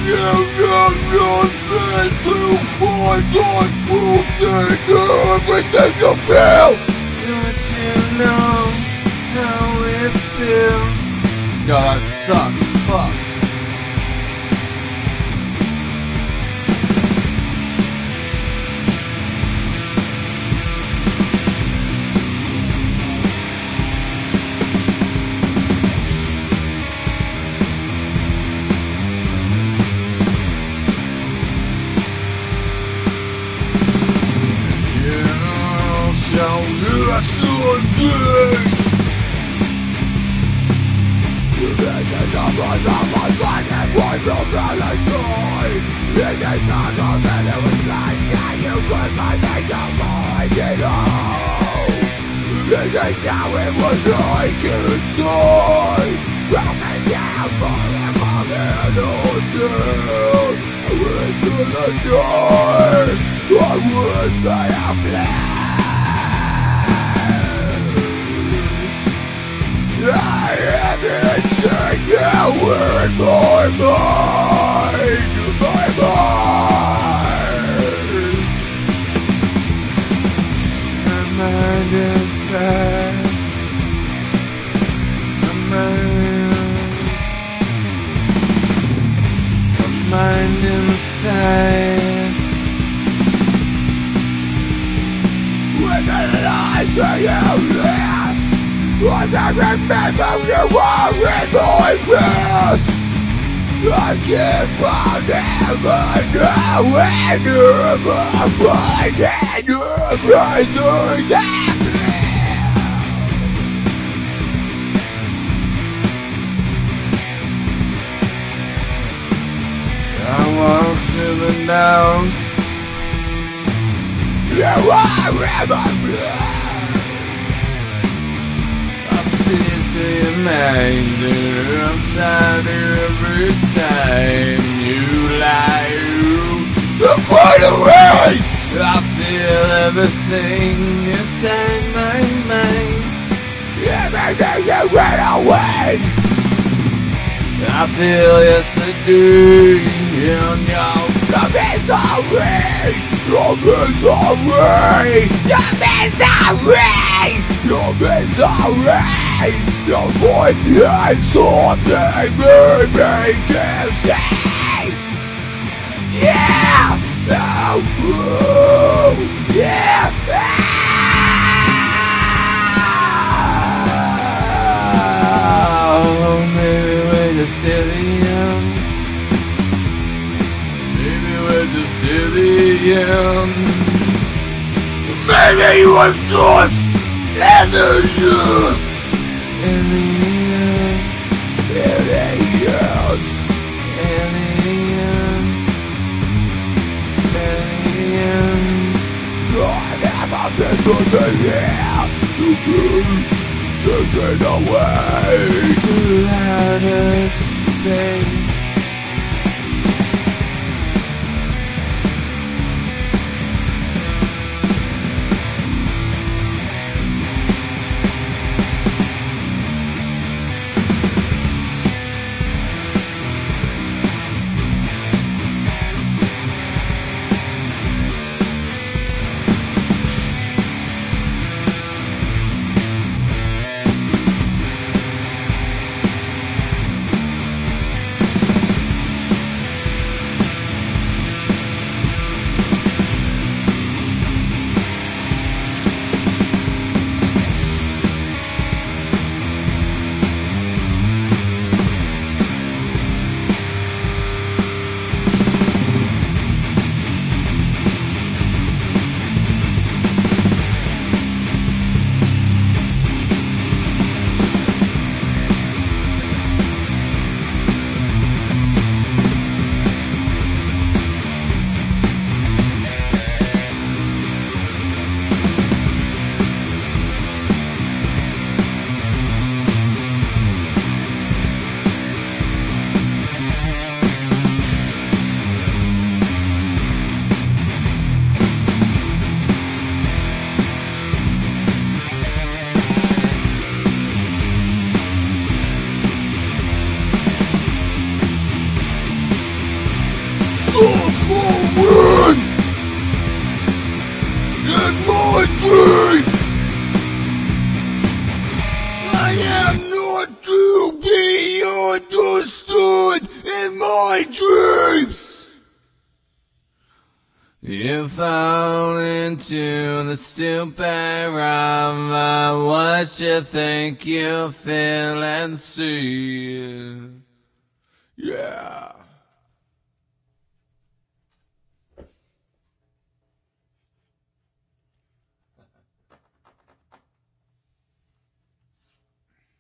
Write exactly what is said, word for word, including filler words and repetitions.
You have nothing to find the truth in everything you feel. Don't you know how it feels? No, that sucks. Fuck. Shall yesterday you make it up on my life and what from the side. You get out of it, it was like yeah, you put my thing to find it all. You get how it was like inside. Broken down for the moment on down. I went to the dark. I went by a flash. I haven't seen you in my mind, my mind. My mind is sad. My mind, my mind inside. When did I say you this? I can't remember you were in my past. I can't find ever know and never find everything that I walk through the house. you are in my blood. See the imagine outside every time you lie. Look right away. I feel everything inside my mind. Everything you ran away. I feel yesterday in your The misery. The misery. The misery. The misery. Your voice is something maybe to say. Yeah. Oh. Ooh. Yeah. oh, maybe we're just aliens. Maybe we're just aliens. Maybe you are just aliens. Aliens. Aliens. Aliens. Aliens. I never been to the air to be taken away To outer space. dreams. I am not to be understood in my dreams. You fall into the stupid realm of what you think you feel and see. Yeah.